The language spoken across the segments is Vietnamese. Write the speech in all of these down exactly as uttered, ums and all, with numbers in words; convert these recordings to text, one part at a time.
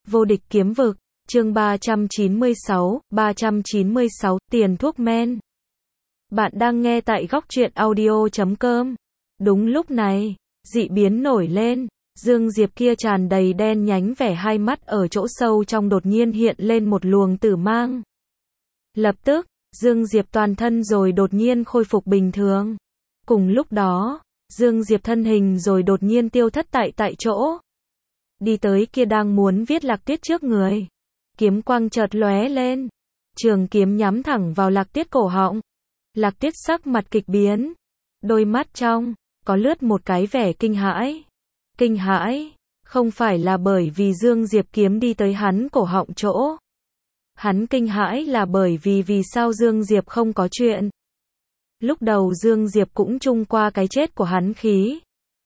Vô địch kiếm vực, chương ba trăm chín mươi sáu, ba trăm chín mươi sáu, tiền thuốc men. Bạn đang nghe tại góc truyện audio chấm com. Đúng lúc này, dị biến nổi lên, Dương Diệp kia tràn đầy đen nhánh vẻ hai mắt ở chỗ sâu trong đột nhiên hiện lên một luồng tử mang. Lập tức, Dương Diệp toàn thân rồi đột nhiên khôi phục bình thường. Cùng lúc đó, Dương Diệp thân hình rồi đột nhiên tiêu thất tại tại chỗ. Đi tới kia đang muốn viết Lạc Tiết trước người. Kiếm quang chợt lóe lên. Trường kiếm nhắm thẳng vào Lạc Tiết cổ họng. Lạc Tiết sắc mặt kịch biến. Đôi mắt trong, có lướt một cái vẻ kinh hãi. Kinh hãi, không phải là bởi vì Dương Diệp kiếm đi tới hắn cổ họng chỗ. Hắn kinh hãi là bởi vì vì sao Dương Diệp không có chuyện. Lúc đầu Dương Diệp cũng chung qua cái chết của hắn khí.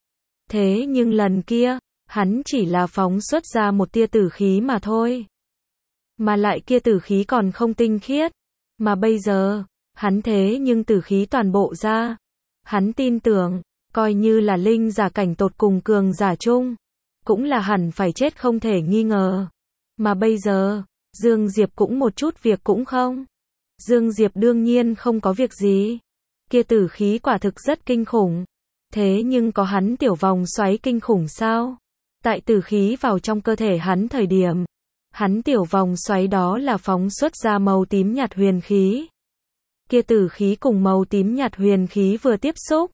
Thế nhưng lần kia, hắn chỉ là phóng xuất ra một tia tử khí mà thôi. Mà lại kia tử khí còn không tinh khiết. Mà bây giờ, hắn thế nhưng tử khí toàn bộ ra. Hắn tin tưởng, coi như là linh giả cảnh tột cùng cường giả chung, cũng là hẳn phải chết không thể nghi ngờ. Mà bây giờ, Dương Diệp cũng một chút việc cũng không. Dương Diệp đương nhiên không có việc gì. Kia tử khí quả thực rất kinh khủng. Thế nhưng có hắn tiểu vòng xoáy kinh khủng sao? Tại tử khí vào trong cơ thể hắn thời điểm, hắn tiểu vòng xoáy đó là phóng xuất ra màu tím nhạt huyền khí. Kia tử khí cùng màu tím nhạt huyền khí vừa tiếp xúc,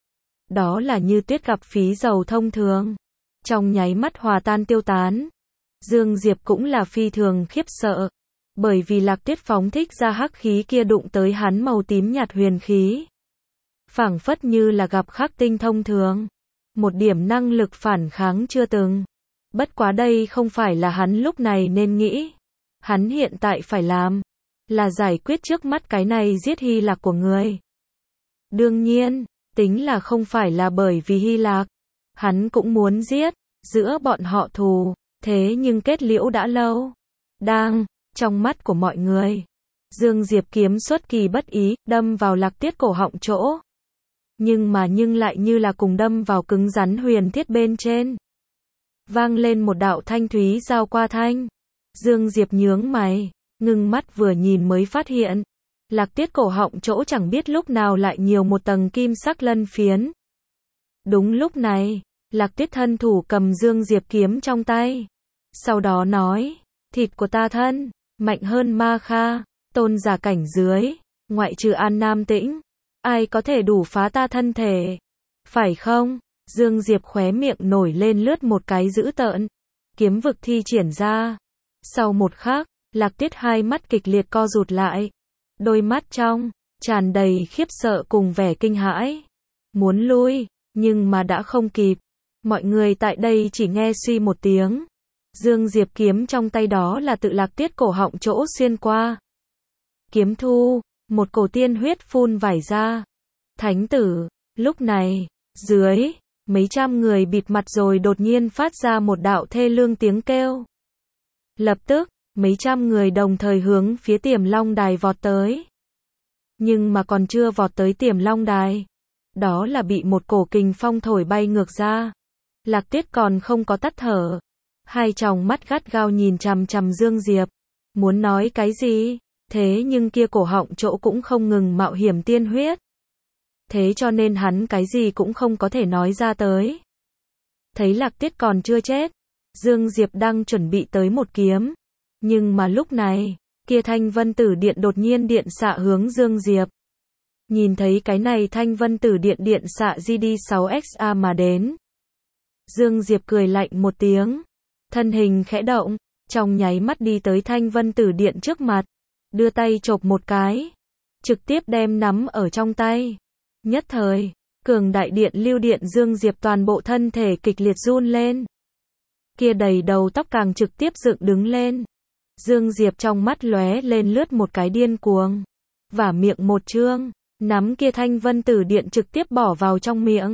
đó là như tuyết gặp phí dầu thông thường, trong nháy mắt hòa tan tiêu tán. Dương Diệp cũng là phi thường khiếp sợ, bởi vì Lạc Tiết phóng thích ra hắc khí kia đụng tới hắn màu tím nhạt huyền khí, phảng phất như là gặp khắc tinh thông thường, một điểm năng lực phản kháng chưa từng. Bất quá đây không phải là hắn lúc này nên nghĩ. Hắn hiện tại phải làm là giải quyết trước mắt cái này giết Hy Lạc của người. Đương nhiên, tính là không phải là bởi vì Hy Lạc, hắn cũng muốn giết, giữa bọn họ thù, thế nhưng kết liễu đã lâu. Đang, trong mắt của mọi người, Dương Diệp kiếm xuất kỳ bất ý, đâm vào Lạc Tiết cổ họng chỗ. Nhưng mà nhưng lại như là cùng đâm vào cứng rắn huyền thiết bên trên. Vang lên một đạo thanh thúy giao qua thanh. Dương Diệp nhướng mày, ngưng mắt vừa nhìn mới phát hiện. Lạc Tiết cổ họng chỗ chẳng biết lúc nào lại nhiều một tầng kim sắc lân phiến. Đúng lúc này, Lạc Tiết thân thủ cầm Dương Diệp kiếm trong tay. Sau đó nói, thịt của ta thân, mạnh hơn Ma Kha, tôn giả cảnh dưới, ngoại trừ An Nam Tĩnh. Ai có thể đủ phá ta thân thể? Phải không? Dương Diệp khóe miệng nổi lên lướt một cái dữ tợn. Kiếm vực thi triển ra. Sau một khắc, Lạc Tiết hai mắt kịch liệt co rụt lại. Đôi mắt trong, tràn đầy khiếp sợ cùng vẻ kinh hãi. Muốn lui, nhưng mà đã không kịp. Mọi người tại đây chỉ nghe suy một tiếng. Dương Diệp kiếm trong tay đó là tự Lạc Tiết cổ họng chỗ xuyên qua. Kiếm thu, một cổ tiên huyết phun vải ra. Thánh tử, lúc này, dưới, mấy trăm người bịt mặt rồi đột nhiên phát ra một đạo thê lương tiếng kêu. Lập tức, mấy trăm người đồng thời hướng phía Tiềm Long Đài vọt tới. Nhưng mà còn chưa vọt tới Tiềm Long Đài, đó là bị một cổ kình phong thổi bay ngược ra. Lạc Tiết còn không có tắt thở, hai tròng mắt gắt gao nhìn chằm chằm Dương Diệp, muốn nói cái gì, thế nhưng kia cổ họng chỗ cũng không ngừng mạo hiểm tiên huyết. Thế cho nên hắn cái gì cũng không có thể nói ra tới. Thấy Lạc Tiết còn chưa chết, Dương Diệp đang chuẩn bị tới một kiếm. Nhưng mà lúc này, kia Thanh Vân Tử Điện đột nhiên điện xạ hướng Dương Diệp. Nhìn thấy cái này Thanh Vân Tử Điện điện xạ G D sáu X A mà đến. Dương Diệp cười lạnh một tiếng. Thân hình khẽ động, trong nháy mắt đi tới Thanh Vân Tử Điện trước mặt. Đưa tay chộp một cái. Trực tiếp đem nắm ở trong tay. Nhất thời, cường đại điện lưu điện Dương Diệp toàn bộ thân thể kịch liệt run lên. Kia đầy đầu tóc càng trực tiếp dựng đứng lên. Dương Diệp trong mắt lóe lên lướt một cái điên cuồng. Vả miệng một chương, nắm kia Thanh Vân Tử Điện trực tiếp bỏ vào trong miệng.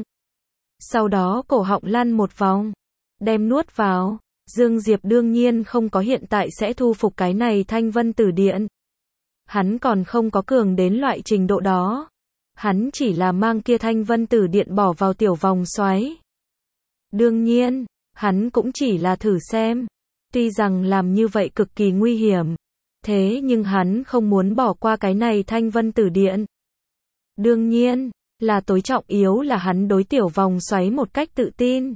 Sau đó cổ họng lăn một vòng, đem nuốt vào. Dương Diệp đương nhiên không có hiện tại sẽ thu phục cái này Thanh Vân Tử Điện. Hắn còn không có cường đến loại trình độ đó. Hắn chỉ là mang kia Thanh Vân Tử Điện bỏ vào tiểu vòng xoáy. Đương nhiên, hắn cũng chỉ là thử xem. Tuy rằng làm như vậy cực kỳ nguy hiểm, thế nhưng hắn không muốn bỏ qua cái này thanh vân tử điện. Đương nhiên, là tối trọng yếu là hắn đối tiểu vòng xoáy một cách tự tin.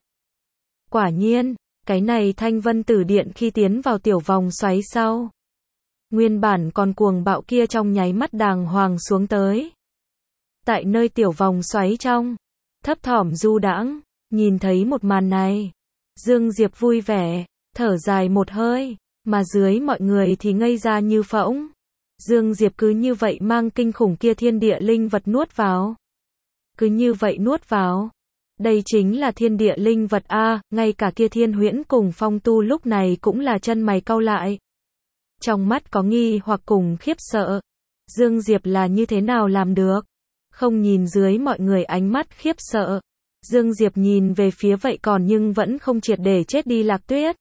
Quả nhiên, cái này thanh vân tử điện khi tiến vào tiểu vòng xoáy sau, nguyên bản còn cuồng bạo kia trong nháy mắt đàng hoàng xuống tới. Tại nơi tiểu vòng xoáy trong, thấp thỏm du đãng, nhìn thấy một màn này, Dương Diệp vui vẻ, thở dài một hơi, mà dưới mọi người thì ngây ra như phỗng. Dương Diệp cứ như vậy mang kinh khủng kia thiên địa linh vật nuốt vào. Cứ như vậy nuốt vào. Đây chính là thiên địa linh vật a, ngay cả kia Thiên Huyễn cùng Phong Tu lúc này cũng là chân mày cau lại. Trong mắt có nghi hoặc cùng khiếp sợ. Dương Diệp là như thế nào làm được? Không nhìn dưới mọi người ánh mắt khiếp sợ. Dương Diệp nhìn về phía vậy còn nhưng vẫn không triệt để chết đi Lạc Tuyết.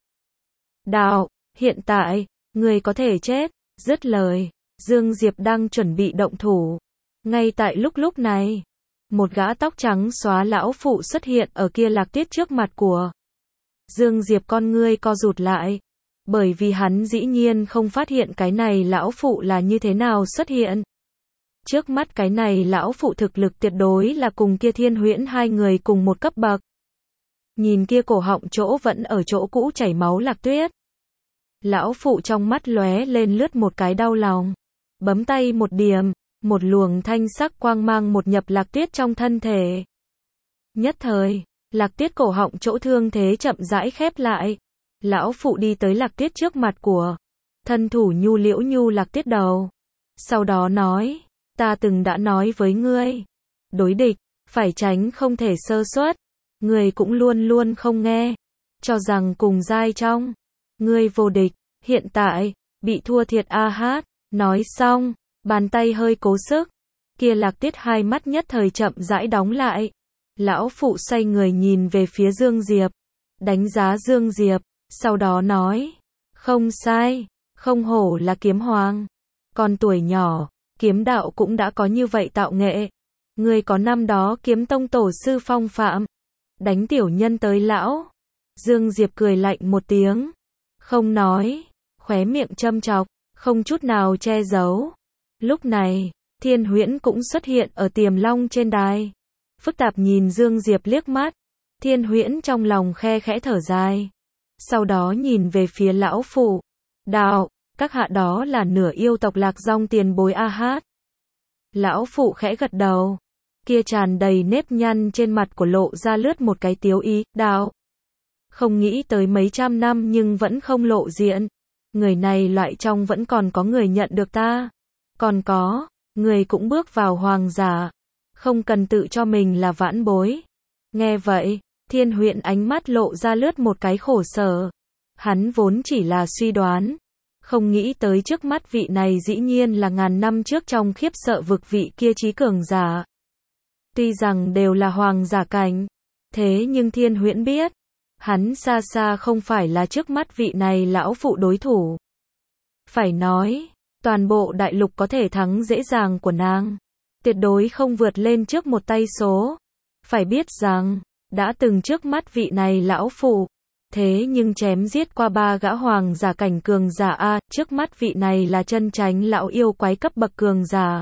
Đạo, hiện tại, người có thể chết. Dứt lời, Dương Diệp đang chuẩn bị động thủ. Ngay tại lúc lúc này, một gã tóc trắng xóa lão phụ xuất hiện ở kia Lạc Tuyết trước mặt của Dương Diệp, con ngươi co rụt lại. Bởi vì hắn dĩ nhiên không phát hiện cái này lão phụ là như thế nào xuất hiện. Trước mắt cái này lão phụ thực lực tuyệt đối là cùng kia Thiên Huyễn hai người cùng một cấp bậc. Nhìn kia cổ họng chỗ vẫn ở chỗ cũ chảy máu Lạc Tuyết. Lão phụ trong mắt lóe lên lướt một cái đau lòng. Bấm tay một điểm, một luồng thanh sắc quang mang một nhập Lạc Tuyết trong thân thể. Nhất thời, Lạc Tuyết cổ họng chỗ thương thế chậm rãi khép lại. Lão phụ đi tới Lạc Tuyết trước mặt của thân thủ nhu liễu nhu Lạc Tuyết đầu. Sau đó nói, ta từng đã nói với ngươi, đối địch, phải tránh không thể sơ suất. Ngươi cũng luôn luôn không nghe, cho rằng cùng giai trong, ngươi vô địch, hiện tại, bị thua thiệt a hát. Nói xong, bàn tay hơi cố sức, kia Lạc Tuyết hai mắt nhất thời chậm rãi đóng lại. Lão phụ xoay người nhìn về phía Dương Diệp, đánh giá Dương Diệp, sau đó nói, không sai, không hổ là kiếm hoàng, còn tuổi nhỏ, kiếm đạo cũng đã có như vậy tạo nghệ. Người có năm đó kiếm tông tổ sư phong phạm, đánh tiểu nhân tới lão. Dương Diệp cười lạnh một tiếng, không nói, khóe miệng châm chọc, không chút nào che giấu. Lúc này, Thiên Huyễn cũng xuất hiện ở Tiềm Long trên đài. Phức tạp nhìn Dương Diệp liếc mắt, Thiên Huyễn trong lòng khe khẽ thở dài. Sau đó nhìn về phía lão phụ, đạo, các hạ đó là nửa yêu tộc Lạc Dòng tiền bối a hát. Lão phụ khẽ gật đầu, kia tràn đầy nếp nhăn trên mặt của lộ ra lướt một cái tiếu ý, đạo. Không nghĩ tới mấy trăm năm nhưng vẫn không lộ diện. Người này loại trong vẫn còn có người nhận được ta. Còn có, người cũng bước vào hoàng giả. Không cần tự cho mình là vãn bối. Nghe vậy, Thiên Huyễn ánh mắt lộ ra lướt một cái khổ sở. Hắn vốn chỉ là suy đoán. Không nghĩ tới trước mắt vị này dĩ nhiên là ngàn năm trước trong khiếp sợ vực vị kia trí cường giả. Tuy rằng đều là hoàng giả cảnh. Thế nhưng Thiên Huyễn biết. Hắn xa xa không phải là trước mắt vị này lão phụ đối thủ. Phải nói, toàn bộ đại lục có thể thắng dễ dàng của nàng. Tuyệt đối không vượt lên trước một tay số. Phải biết rằng, đã từng trước mắt vị này lão phụ. Thế nhưng chém giết qua ba gã hoàng giả cảnh cường giả A, trước mắt vị này là chân chánh lão yêu quái cấp bậc cường giả.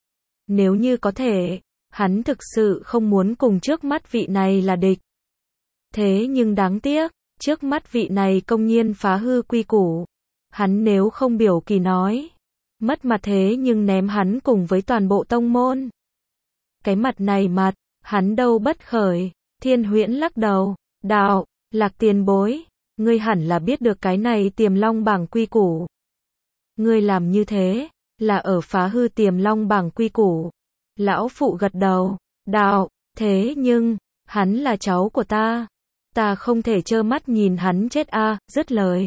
Nếu như có thể, hắn thực sự không muốn cùng trước mắt vị này là địch. Thế nhưng đáng tiếc, trước mắt vị này công nhiên phá hư quy củ. Hắn nếu không biểu kỳ nói, mất mặt thế nhưng ném hắn cùng với toàn bộ tông môn. Cái mặt này mặt, hắn đâu bất khởi. Thiên Huyễn lắc đầu, đạo, Lạc tiền bối, ngươi hẳn là biết được cái này Tiềm Long bảng quy củ. Ngươi làm như thế, là ở phá hư Tiềm Long bảng quy củ. Lão phụ gật đầu, đạo, thế nhưng, hắn là cháu của ta. Ta không thể trơ mắt nhìn hắn chết a, à, dứt lời.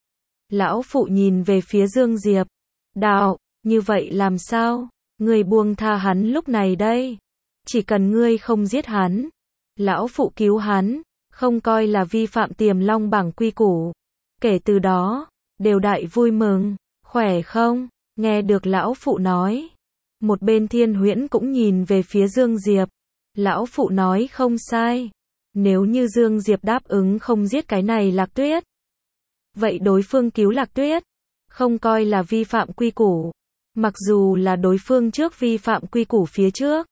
Lão phụ nhìn về phía Dương Diệp. Đạo, như vậy làm sao? Ngươi buông tha hắn lúc này đây. Chỉ cần ngươi không giết hắn. Lão phụ cứu hắn, không coi là vi phạm Tiềm Long bảng quy củ. Kể từ đó, đều đại vui mừng, khỏe không? Nghe được lão phụ nói. Một bên Thiên Huyễn cũng nhìn về phía Dương Diệp. Lão phụ nói không sai. Nếu như Dương Diệp đáp ứng không giết cái này Lạc Tuyết, Vậy đối phương cứu Lạc Tuyết, không coi là vi phạm quy củ. Mặc dù là đối phương trước vi phạm quy củ phía trước.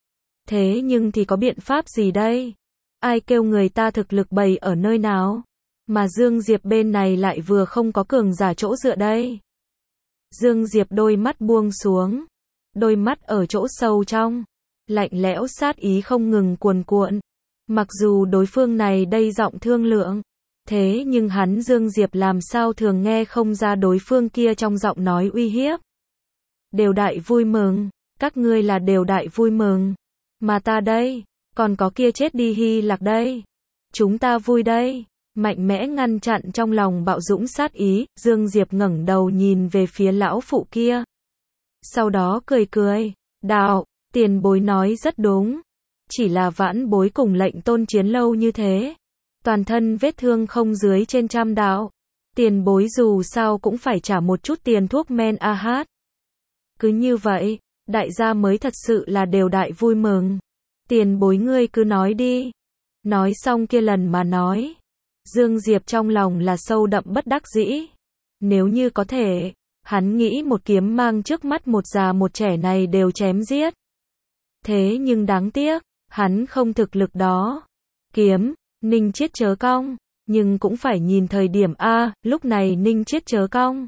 Thế nhưng thì có biện pháp gì đây? Ai kêu người ta thực lực bày ở nơi nào? Mà Dương Diệp bên này lại vừa không có cường giả chỗ dựa đây. Dương Diệp đôi mắt buông xuống. Đôi mắt ở chỗ sâu trong. Lạnh lẽo sát ý không ngừng cuồn cuộn. Mặc dù đối phương này đây giọng thương lượng. Thế nhưng hắn Dương Diệp làm sao thường nghe không ra đối phương kia trong giọng nói uy hiếp. Đều đại vui mừng. Các ngươi là đều đại vui mừng. Mà ta đây, còn có kia chết đi Hy Lạc đây. Chúng ta vui đây. Mạnh mẽ ngăn chặn trong lòng bạo dũng sát ý, Dương Diệp ngẩng đầu nhìn về phía lão phụ kia. Sau đó cười cười, đạo, tiền bối nói rất đúng. Chỉ là vãn bối cùng lệnh tôn chiến lâu như thế. Toàn thân vết thương không dưới trên trăm đạo. Tiền bối dù sao cũng phải trả một chút tiền thuốc men a hát. Cứ như vậy, đại gia mới thật sự là đều đại vui mừng. Tiền bối ngươi cứ nói đi. Nói xong kia lần mà nói. Dương Diệp trong lòng là sâu đậm bất đắc dĩ. Nếu như có thể, hắn nghĩ một kiếm mang trước mắt một già một trẻ này đều chém giết. Thế nhưng đáng tiếc, hắn không thực lực đó. Kiếm, Ninh Chiết chớ cong, nhưng cũng phải nhìn thời điểm A, lúc này Ninh Chiết chớ cong.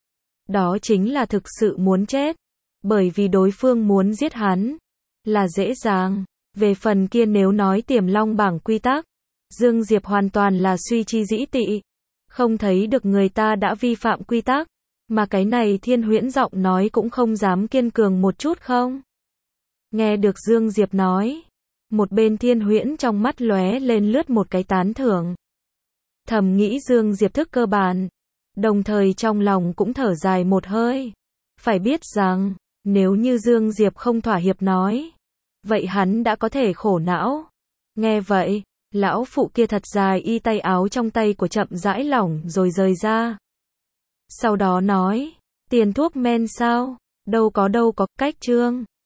Đó chính là thực sự muốn chết. Bởi vì đối phương muốn giết hắn, là dễ dàng. Về phần kia nếu nói Tiềm Long bảng quy tắc, Dương Diệp hoàn toàn là suy chi dĩ tị. Không thấy được người ta đã vi phạm quy tắc. Mà cái này Thiên Huyễn giọng nói cũng không dám kiên cường một chút không? Nghe được Dương Diệp nói. Một bên Thiên Huyễn trong mắt lóe lên lướt một cái tán thưởng. Thầm nghĩ Dương Diệp thức cơ bản. Đồng thời trong lòng cũng thở dài một hơi. Phải biết rằng, nếu như Dương Diệp không thỏa hiệp nói. Vậy hắn đã có thể khổ não. Nghe vậy. Lão phụ kia thật dài y tay áo trong tay của chậm rãi lỏng rồi rời ra. Sau đó nói, tiền thuốc men sao? Đâu có đâu có, cách trương.